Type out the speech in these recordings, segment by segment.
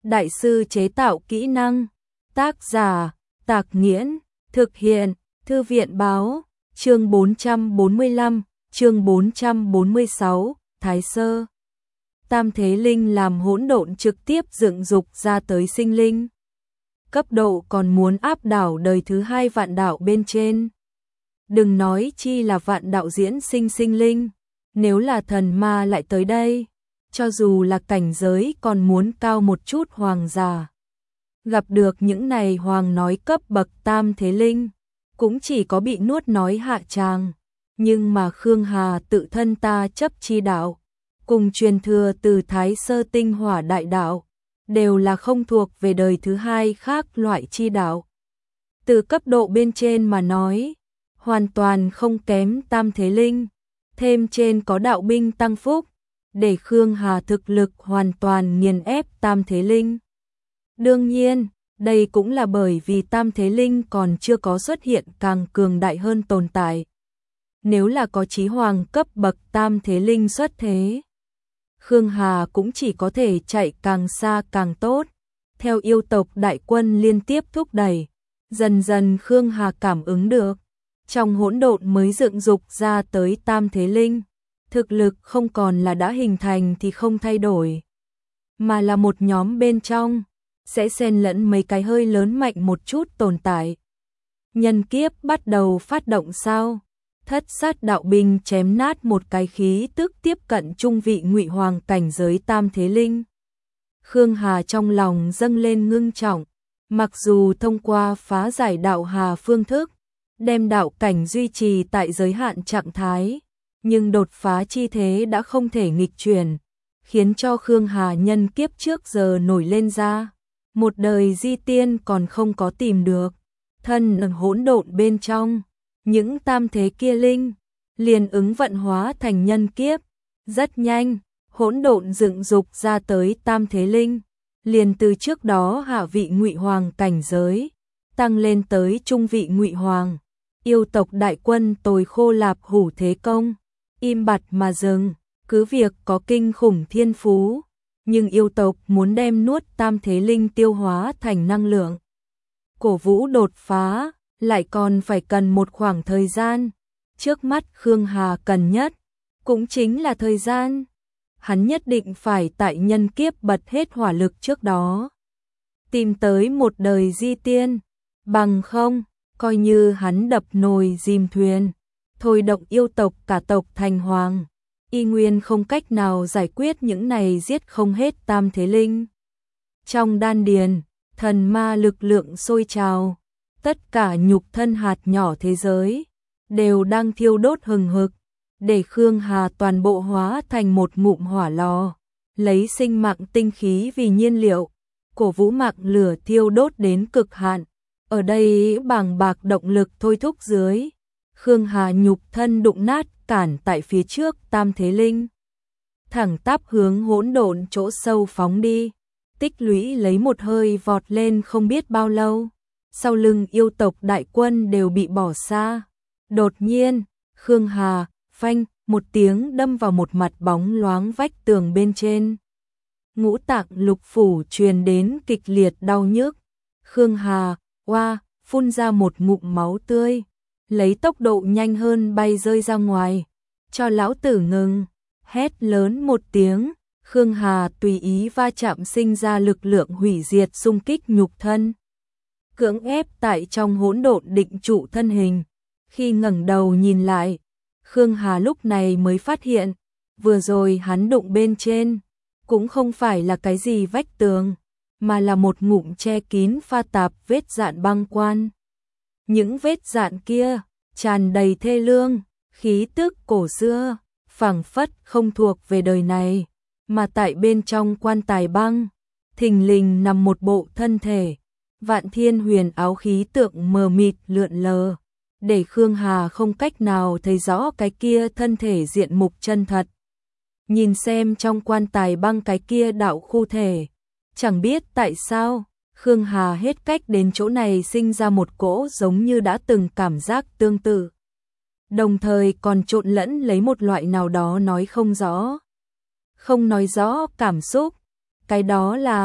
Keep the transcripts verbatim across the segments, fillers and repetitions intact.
đại sư chế tạo kỹ năng. Tác giả, Tạc Nghiễn, thực hiện, Thư viện báo, chương bốn trăm bốn mươi lăm, chương bốn trăm bốn mươi sáu, Thái Sơ. Tam Thế Linh làm hỗn độn trực tiếp dựng dục ra tới sinh linh. Cấp độ còn muốn áp đảo đời thứ hai vạn đạo bên trên. Đừng nói chi là vạn đạo diễn sinh sinh linh, nếu là thần ma lại tới đây, cho dù là cảnh giới còn muốn cao một chút hoàng giả. Gặp được những này hoàng nói cấp bậc Tam Thế Linh, cũng chỉ có bị nuốt nói hạ tràng. Nhưng mà Khương Hà tự thân ta chấp chi đạo, cùng truyền thừa từ Thái Sơ tinh hỏa đại đạo, đều là không thuộc về đời thứ hai khác loại chi đạo. Từ cấp độ bên trên mà nói, hoàn toàn không kém Tam Thế Linh, thêm trên có đạo binh tăng phúc, để Khương Hà thực lực hoàn toàn nghiền ép Tam Thế Linh. Đương nhiên, đây cũng là bởi vì Tam Thế Linh còn chưa có xuất hiện càng cường đại hơn tồn tại. Nếu là có chí hoàng cấp bậc Tam Thế Linh xuất thế, Khương Hà cũng chỉ có thể chạy càng xa càng tốt. Theo yêu tộc đại quân liên tiếp thúc đẩy, dần dần Khương Hà cảm ứng được, trong hỗn độn mới dựng dục ra tới Tam Thế Linh, thực lực không còn là đã hình thành thì không thay đổi, mà là một nhóm bên trong sẽ xen lẫn mấy cái hơi lớn mạnh một chút tồn tại. Nhân kiếp bắt đầu phát động sao? Thất sát đạo binh chém nát một cái khí tức tiếp cận trung vị ngụy hoàng cảnh giới Tam Thế Linh. Khương Hà trong lòng dâng lên ngưng trọng, mặc dù thông qua phá giải đạo hà phương thức, đem đạo cảnh duy trì tại giới hạn trạng thái, nhưng đột phá chi thế đã không thể nghịch chuyển, khiến cho Khương Hà nhân kiếp trước giờ nổi lên ra. Một đời di tiên còn không có tìm được, thân ở hỗn độn bên trong, những tam thế kia linh liền ứng vận hóa thành nhân kiếp. Rất nhanh, hỗn độn dựng dục ra tới Tam Thế Linh, liền từ trước đó hạ vị ngụy hoàng cảnh giới, tăng lên tới trung vị ngụy hoàng. Yêu tộc đại quân tồi khô lạp hủ thế công, im bặt mà dừng, cứ việc có kinh khủng thiên phú, nhưng yêu tộc muốn đem nuốt Tam Thế Linh tiêu hóa thành năng lượng, cổ vũ đột phá, lại còn phải cần một khoảng thời gian. Trước mắt Khương Hà cần nhất, cũng chính là thời gian. Hắn nhất định phải tại nhân kiếp bật hết hỏa lực trước đó, tìm tới một đời di tiên, bằng không, coi như hắn đập nồi dìm thuyền, thôi động yêu tộc cả tộc thành hoàng, y nguyên không cách nào giải quyết những này giết không hết Tam Thế Linh. Trong đan điền, thần ma lực lượng sôi trào, tất cả nhục thân hạt nhỏ thế giới đều đang thiêu đốt hừng hực, để Khương Hà toàn bộ hóa thành một ngụm hỏa lò, lấy sinh mạng tinh khí vì nhiên liệu, cổ vũ mạng lửa thiêu đốt đến cực hạn. Ở đây bàng bạc động lực thôi thúc dưới, Khương Hà nhục thân đụng nát cản tại phía trước Tam Thế Linh, thẳng tắp hướng hỗn độn chỗ sâu phóng đi, tích lũy lấy một hơi vọt lên không biết bao lâu. Sau lưng yêu tộc đại quân đều bị bỏ xa. Đột nhiên, Khương Hà, phanh, một tiếng đâm vào một mặt bóng loáng vách tường bên trên. Ngũ tạng lục phủ truyền đến kịch liệt đau nhức. Khương Hà, oa, phun ra một ngụm máu tươi, lấy tốc độ nhanh hơn bay rơi ra ngoài. Cho lão tử ngừng, hét lớn một tiếng, Khương Hà tùy ý va chạm sinh ra lực lượng hủy diệt xung kích nhục thân, cưỡng ép tại trong hỗn độn định trụ thân hình. Khi ngẩng đầu nhìn lại, Khương Hà lúc này mới phát hiện, vừa rồi hắn đụng bên trên, cũng không phải là cái gì vách tường, mà là một ngụm che kín pha tạp vết dạn băng quan. Những vết dạn kia, tràn đầy thê lương, khí tức cổ xưa, phảng phất không thuộc về đời này, mà tại bên trong quan tài băng, thình lình nằm một bộ thân thể. Vạn thiên huyền áo khí tượng mờ mịt lượn lờ, để Khương Hà không cách nào thấy rõ cái kia thân thể diện mục chân thật. Nhìn xem trong quan tài băng cái kia đạo khu thể, chẳng biết tại sao, Khương Hà hết cách đến chỗ này sinh ra một cỗ giống như đã từng cảm giác tương tự. Đồng thời còn trộn lẫn lấy một loại nào đó nói không rõ. Không nói rõ cảm xúc, cái đó là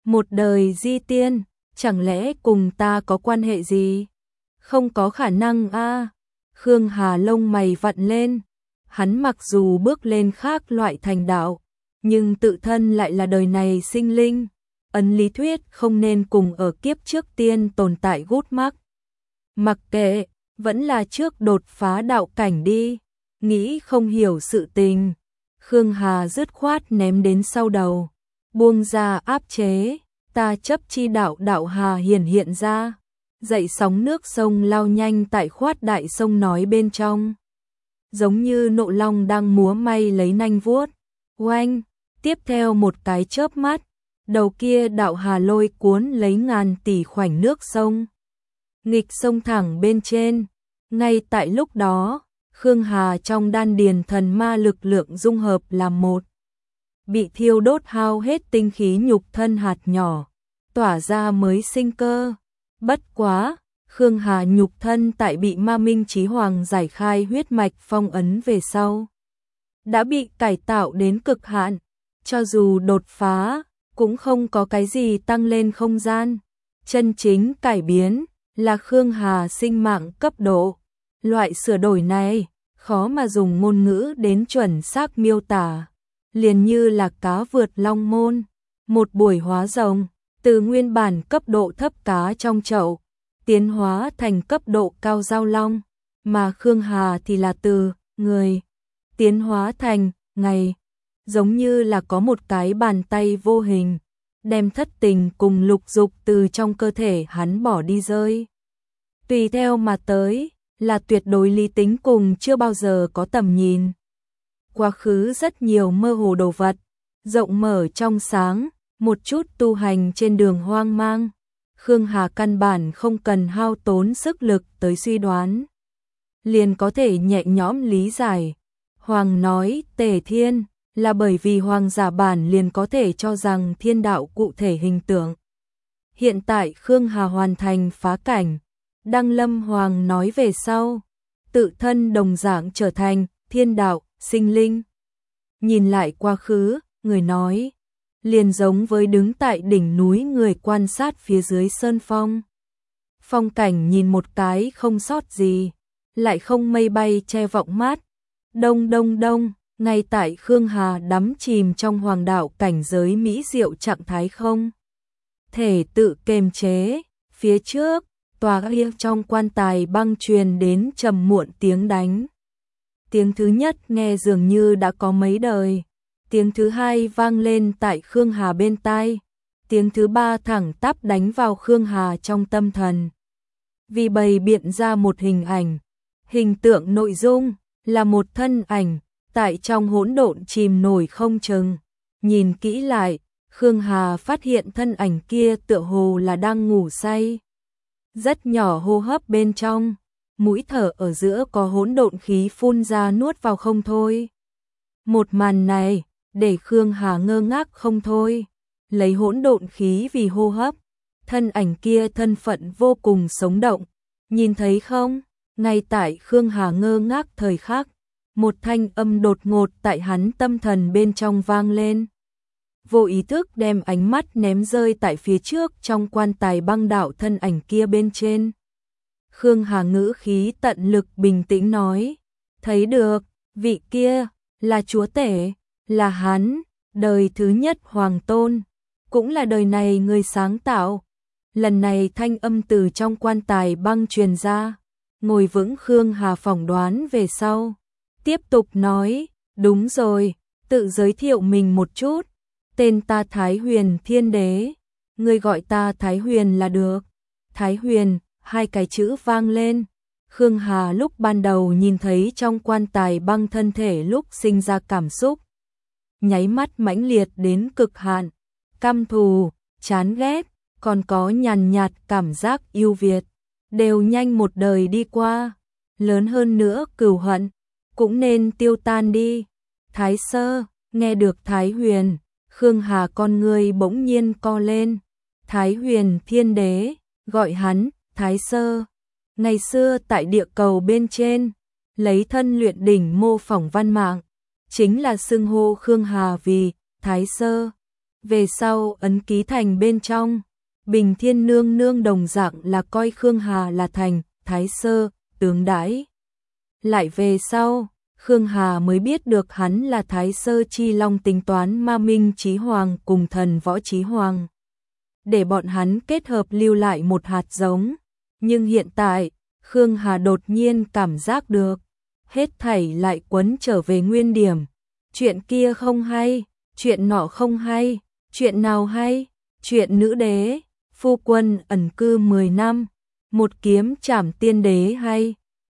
Một đời di tiên, chẳng lẽ cùng ta có quan hệ gì? Không có khả năng a. Khương Hà lông mày vặn lên, hắn mặc dù bước lên khác loại thành đạo, nhưng tự thân lại là đời này sinh linh, ấn lý thuyết không nên cùng ở kiếp trước tiên tồn tại gút mắc. Mặc kệ, vẫn là trước đột phá đạo cảnh đi, nghĩ không hiểu sự tình. Khương Hà dứt khoát ném đến sau đầu, buông ra áp chế, ta chấp chi đạo đạo hà hiển hiện ra, dậy sóng nước sông lao nhanh tại khoát đại sông nói bên trong. Giống như nộ long đang múa may lấy nanh vuốt, oanh, tiếp theo một cái chớp mắt, đầu kia đạo hà lôi cuốn lấy ngàn tỷ khoảnh nước sông. Nghịch sông thẳng bên trên, ngay tại lúc đó, Khương Hà trong đan điền thần ma lực lượng dung hợp làm một. Bị thiêu đốt hao hết tinh khí nhục thân hạt nhỏ, tỏa ra mới sinh cơ. Bất quá, Khương Hà nhục thân tại bị Ma Minh Chí Hoàng giải khai huyết mạch phong ấn về sau, đã bị cải tạo đến cực hạn, cho dù đột phá, cũng không có cái gì tăng lên không gian. Chân chính cải biến là Khương Hà sinh mạng cấp độ. Loại sửa đổi này, khó mà dùng ngôn ngữ đến chuẩn xác miêu tả. Liền như là cá vượt long môn, một buổi hóa rồng, từ nguyên bản cấp độ thấp cá trong chậu, tiến hóa thành cấp độ cao giao long, mà Khương Hà thì là từ người tiến hóa thành ngày, giống như là có một cái bàn tay vô hình, đem thất tình cùng lục dục từ trong cơ thể hắn bỏ đi rơi. Tùy theo mà tới, là tuyệt đối lý tính cùng chưa bao giờ có tầm nhìn. Quá khứ rất nhiều mơ hồ đồ vật, rộng mở trong sáng, một chút tu hành trên đường hoang mang. Khương Hà căn bản không cần hao tốn sức lực tới suy đoán, liền có thể nhẹ nhõm lý giải. Hoàng nói Tề Thiên là bởi vì Hoàng giả bản liền có thể cho rằng thiên đạo cụ thể hình tượng. Hiện tại Khương Hà hoàn thành phá cảnh, Đăng Lâm Hoàng nói về sau, tự thân đồng dạng trở thành thiên đạo, sinh linh. Nhìn lại quá khứ, người nói, liền giống với đứng tại đỉnh núi người quan sát phía dưới sơn phong. Phong cảnh nhìn một cái không sót gì, lại không mây bay che vọng mát. Đông đông đông, ngay tại Khương Hà đắm chìm trong hoàng đạo cảnh giới mỹ diệu trạng thái không thể tự kiềm chế, phía trước, tòa kia trong quan tài băng truyền đến trầm muộn tiếng đánh. Tiếng thứ nhất nghe dường như đã có mấy đời, tiếng thứ hai vang lên tại Khương Hà bên tai, tiếng thứ ba thẳng tắp đánh vào Khương Hà trong tâm thần. Vì bày biện ra một hình ảnh, hình tượng nội dung là một thân ảnh tại trong hỗn độn chìm nổi không chừng. Nhìn kỹ lại, Khương Hà phát hiện thân ảnh kia tựa hồ là đang ngủ say. Rất nhỏ hô hấp bên trong, mũi thở ở giữa có hỗn độn khí phun ra nuốt vào không thôi. Một màn này, để Khương Hà ngơ ngác không thôi, lấy hỗn độn khí vì hô hấp, thân ảnh kia thân phận vô cùng sống động, nhìn thấy không? Ngay tại Khương Hà ngơ ngác thời khắc, một thanh âm đột ngột tại hắn tâm thần bên trong vang lên. Vô ý thức đem ánh mắt ném rơi tại phía trước trong quan tài băng đạo thân ảnh kia bên trên. Khương Hà ngữ khí tận lực bình tĩnh nói, thấy được, vị kia, là chúa tể, là hắn, đời thứ nhất hoàng tôn, cũng là đời này người sáng tạo. Lần này thanh âm từ trong quan tài băng truyền ra, ngồi vững Khương Hà phỏng đoán về sau. Tiếp tục nói, đúng rồi, tự giới thiệu mình một chút, tên ta Thái Huyền Thiên Đế, ngươi gọi ta Thái Huyền là được. Thái Huyền, hai cái chữ vang lên. Khương Hà lúc ban đầu nhìn thấy trong quan tài băng thân thể lúc sinh ra cảm xúc, nháy mắt mãnh liệt đến cực hạn, căm thù, chán ghét, còn có nhàn nhạt cảm giác yêu Việt, đều nhanh một đời đi qua, lớn hơn nữa cừu hận, cũng nên tiêu tan đi. Thái Sơ, nghe được Thái Huyền, Khương Hà con người bỗng nhiên co lên. Thái Huyền Thiên Đế, gọi hắn, Thái Sơ. Ngày xưa tại địa cầu bên trên, lấy thân luyện đỉnh mô phỏng văn mạng, chính là xưng hô Khương Hà vì Thái Sơ. Về sau ấn ký thành bên trong, Bình Thiên nương nương đồng dạng là coi Khương Hà là thành thái sơ tướng đãi. Lại về sau, Khương Hà mới biết được hắn là thái sơ chi long tính toán ma minh chí hoàng cùng thần võ chí hoàng. Để bọn hắn kết hợp lưu lại một hạt giống. Nhưng hiện tại, Khương Hà đột nhiên cảm giác được, hết thảy lại quấn trở về nguyên điểm. Chuyện kia không hay, chuyện nọ không hay, chuyện nào hay, chuyện nữ đế, phu quân ẩn cư mười năm, một kiếm trảm tiên đế hay.